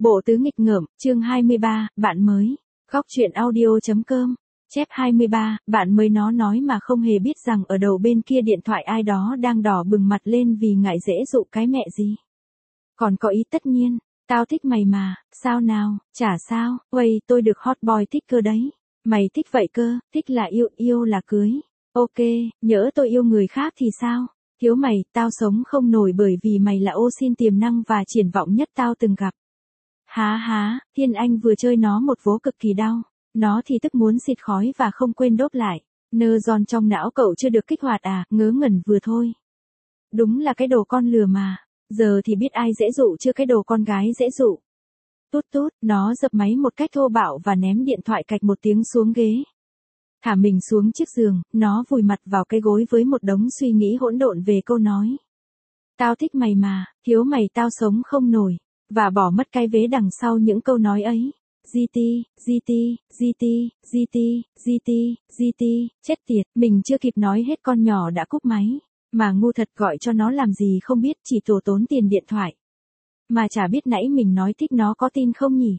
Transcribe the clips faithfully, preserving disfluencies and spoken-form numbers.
Bộ tứ nghịch ngợm, chương hai mươi ba, bạn mới. Góc truyện audio chấm com. Chép hai mươi ba, bạn mới nó nói mà không hề biết rằng ở đầu bên kia điện thoại ai đó đang đỏ bừng mặt lên vì ngại dễ dụ cái mẹ gì. Còn có ý tất nhiên, tao thích mày mà, sao nào, chả sao, uầy tôi được hot boy thích cơ đấy. Mày thích vậy cơ, thích là yêu, yêu là cưới. Ok, nhỡ tôi yêu người khác thì sao? Thiếu mày, tao sống không nổi bởi vì mày là ô xin tiềm năng và triển vọng nhất tao từng gặp. Há há, Thiên Anh vừa chơi nó một vố cực kỳ đau. Nó thì tức muốn xịt khói và không quên đốt lại. Nơ giòn trong não cậu chưa được kích hoạt à, ngớ ngẩn vừa thôi. Đúng là cái đồ con lừa mà. Giờ thì biết ai dễ dụ chưa cái đồ con gái dễ dụ. Tút tút, nó dập máy một cách thô bạo và ném điện thoại cạch một tiếng xuống ghế. Thả mình xuống chiếc giường, nó vùi mặt vào cái gối với một đống suy nghĩ hỗn độn về câu nói. Tao thích mày mà, thiếu mày tao sống không nổi. Và bỏ mất cái vế đằng sau những câu nói ấy. giê tê, giê tê, giê tê, giê tê, giê tê, giê tê, chết tiệt, mình chưa kịp nói hết con nhỏ đã cúp máy. Mà ngu thật gọi cho nó làm gì không biết chỉ tổ tốn tiền điện thoại. Mà chả biết nãy mình nói thích nó có tin không nhỉ?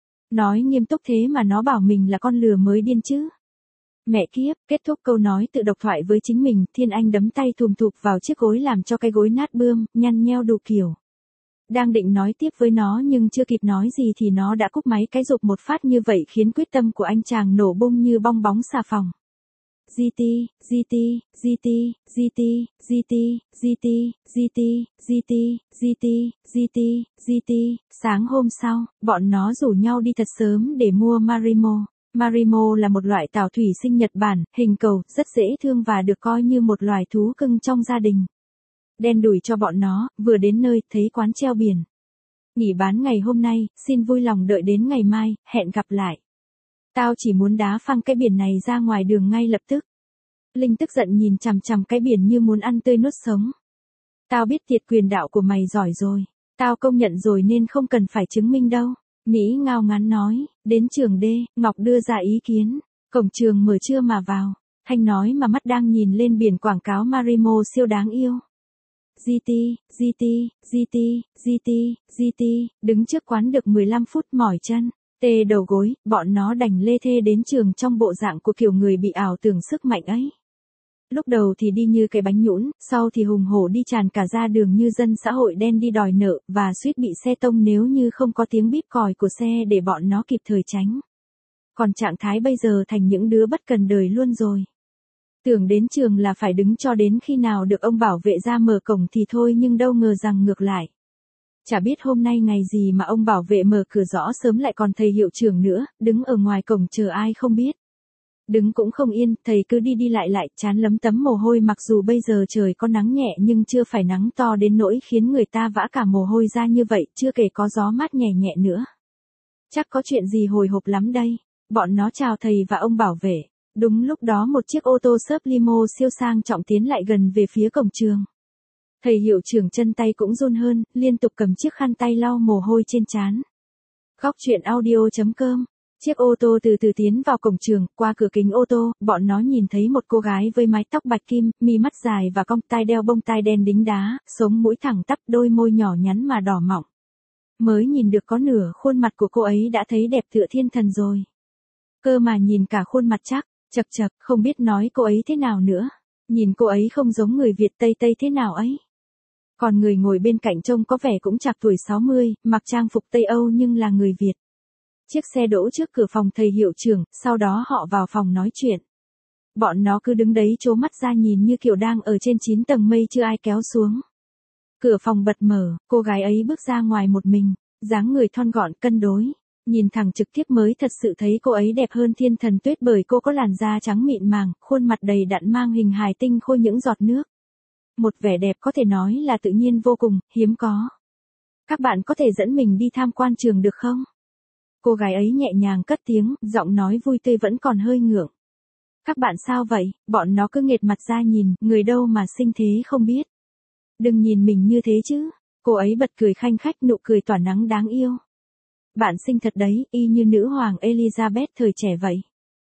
Nói nghiêm túc thế mà nó bảo mình là con lừa mới điên chứ. Mẹ kiếp, kết thúc câu nói tự độc thoại với chính mình, Thiên Anh đấm tay thùm thụp vào chiếc gối làm cho cái gối nát bươm, nhăn nheo đủ kiểu. Đang định nói tiếp với nó nhưng chưa kịp nói gì thì nó đã cúp máy cái rụp một phát như vậy khiến quyết tâm của anh chàng nổ bung như bong bóng xà phòng. giê tê, giê tê, giê tê, giê tê, giê tê, giê tê, giê tê, giê tê, giê tê, giê tê, giê tê, sáng hôm sau, bọn nó rủ nhau đi thật sớm để mua Marimo. Marimo là một loại tảo thủy sinh Nhật Bản, hình cầu, rất dễ thương và được coi như một loài thú cưng trong gia đình. Đen đủi cho bọn nó, vừa đến nơi, thấy quán treo biển. Nghỉ bán ngày hôm nay, xin vui lòng đợi đến ngày mai, hẹn gặp lại. Tao chỉ muốn đá phăng cái biển này ra ngoài đường ngay lập tức. Linh tức giận nhìn chằm chằm cái biển như muốn ăn tươi nuốt sống. Tao biết thiệt quyền đạo của mày giỏi rồi. Tao công nhận rồi nên không cần phải chứng minh đâu. Mỹ ngao ngán nói, đến trường D, Ngọc đưa ra ý kiến. Cổng trường mở trưa mà vào. Thanh nói mà mắt đang nhìn lên biển quảng cáo Marimo siêu đáng yêu. giê tê, giê tê, giê tê, giê tê, giê tê, đứng trước quán được mười lăm phút mỏi chân, tê đầu gối, bọn nó đành lê thê đến trường trong bộ dạng của kiểu người bị ảo tưởng sức mạnh ấy. Lúc đầu thì đi như cái bánh nhũn, sau thì hùng hổ đi tràn cả ra đường như dân xã hội đen đi đòi nợ, và suýt bị xe tông nếu như không có tiếng bíp còi của xe để bọn nó kịp thời tránh. Còn trạng thái bây giờ thành những đứa bất cần đời luôn rồi. Tưởng đến trường là phải đứng cho đến khi nào được ông bảo vệ ra mở cổng thì thôi nhưng đâu ngờ rằng ngược lại. Chả biết hôm nay ngày gì mà ông bảo vệ mở cửa rõ sớm lại còn thầy hiệu trưởng nữa, đứng ở ngoài cổng chờ ai không biết. Đứng cũng không yên, thầy cứ đi đi lại lại, chán lấm tấm mồ hôi mặc dù bây giờ trời có nắng nhẹ nhưng chưa phải nắng to đến nỗi khiến người ta vã cả mồ hôi ra như vậy, chưa kể có gió mát nhẹ nhẹ nữa. Chắc có chuyện gì hồi hộp lắm đây. Bọn nó chào thầy và ông bảo vệ. Đúng lúc đó một chiếc ô tô xớp limo siêu sang trọng tiến lại gần về phía cổng trường. Thầy hiệu trưởng chân tay cũng run hơn, liên tục cầm chiếc khăn tay lau mồ hôi trên trán. Góc truyện audio chấm com. Chiếc ô tô từ từ tiến vào cổng trường, qua cửa kính ô tô, bọn nó nhìn thấy một cô gái với mái tóc bạch kim, mi mắt dài và cong tai đeo bông tai đen đính đá, sống mũi thẳng tắp, đôi môi nhỏ nhắn mà đỏ mọng. Mới nhìn được có nửa khuôn mặt của cô ấy đã thấy đẹp tựa thiên thần rồi. Cơ mà nhìn cả khuôn mặt chắc. Chật chật, không biết nói cô ấy thế nào nữa. Nhìn cô ấy không giống người Việt Tây Tây thế nào ấy. Còn người ngồi bên cạnh trông có vẻ cũng chạc tuổi sáu mươi, mặc trang phục Tây Âu nhưng là người Việt. Chiếc xe đỗ trước cửa phòng thầy hiệu trưởng, sau đó họ vào phòng nói chuyện. Bọn nó cứ đứng đấy trố mắt ra nhìn như kiểu đang ở trên chín tầng mây chưa ai kéo xuống. Cửa phòng bật mở, cô gái ấy bước ra ngoài một mình, dáng người thon gọn cân đối. Nhìn thẳng trực tiếp mới thật sự thấy cô ấy đẹp hơn thiên thần tuyết bởi cô có làn da trắng mịn màng, khuôn mặt đầy đặn mang hình hài tinh khôi những giọt nước. Một vẻ đẹp có thể nói là tự nhiên vô cùng, hiếm có. Các bạn có thể dẫn mình đi tham quan trường được không? Cô gái ấy nhẹ nhàng cất tiếng, giọng nói vui tươi vẫn còn hơi ngượng. Các bạn sao vậy? Bọn nó cứ nghệt mặt ra nhìn, người đâu mà xinh thế không biết. Đừng nhìn mình như thế chứ. Cô ấy bật cười khanh khách, nụ cười tỏa nắng đáng yêu. Bạn xinh thật đấy, y như nữ hoàng Elizabeth thời trẻ vậy.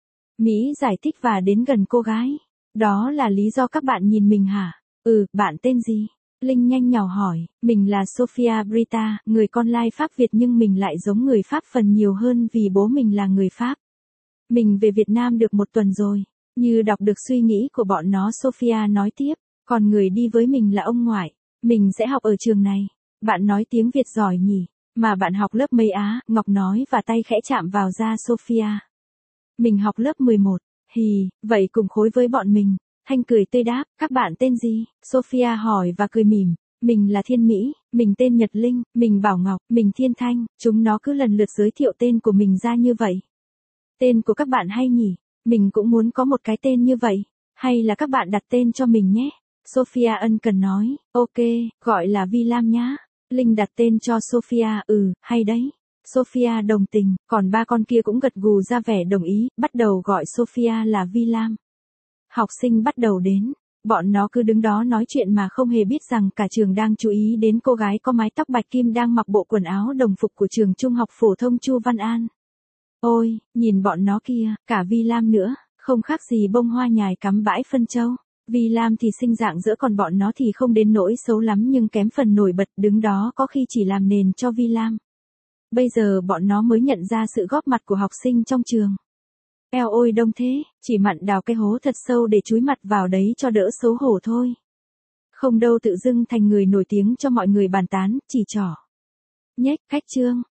Mỹ giải thích và đến gần cô gái. Đó là lý do các bạn nhìn mình hả? Ừ, bạn tên gì? Linh nhanh nhỏ hỏi, mình là Sophia Brita, người con lai Pháp Việt nhưng mình lại giống người Pháp phần nhiều hơn vì bố mình là người Pháp. Mình về Việt Nam được một tuần rồi. Như đọc được suy nghĩ của bọn nó, Sophia nói tiếp, còn người đi với mình là ông ngoại. Mình sẽ học ở trường này. Bạn nói tiếng Việt giỏi nhỉ? Mà bạn học lớp mấy á? Ngọc nói và tay khẽ chạm vào da Sophia. Mình học lớp mười một. Hì, vậy cùng khối với bọn mình. Thanh cười tươi đáp, các bạn tên gì? Sophia hỏi và cười mỉm. Mình là Thiên Mỹ, mình tên Nhật Linh, mình Bảo Ngọc, mình Thiên Thanh. Chúng nó cứ lần lượt giới thiệu tên của mình ra như vậy. Tên của các bạn hay nhỉ? Mình cũng muốn có một cái tên như vậy. Hay là các bạn đặt tên cho mình nhé? Sophia ân cần nói, ok, gọi là Vi Lam nhá. Linh đặt tên cho Sophia, ừ, hay đấy. Sophia đồng tình, còn ba con kia cũng gật gù ra vẻ đồng ý, bắt đầu gọi Sophia là Vi Lam. Học sinh bắt đầu đến, bọn nó cứ đứng đó nói chuyện mà không hề biết rằng cả trường đang chú ý đến cô gái có mái tóc bạch kim đang mặc bộ quần áo đồng phục của trường trung học phổ thông Chu Văn An. Ôi, nhìn bọn nó kia, cả Vi Lam nữa, không khác gì bông hoa nhài cắm bãi phân châu. Vi Lam thì xinh dạng dỡ còn bọn nó thì không đến nỗi xấu lắm nhưng kém phần nổi bật, đứng đó có khi chỉ làm nền cho Vi Lam. Bây giờ bọn nó mới nhận ra sự góp mặt của học sinh trong trường. Eo ôi đông thế, chỉ mặn đào cái hố thật sâu để chúi mặt vào đấy cho đỡ xấu hổ thôi. Không đâu tự dưng thành người nổi tiếng cho mọi người bàn tán, chỉ trỏ. Nhếch, khách trương.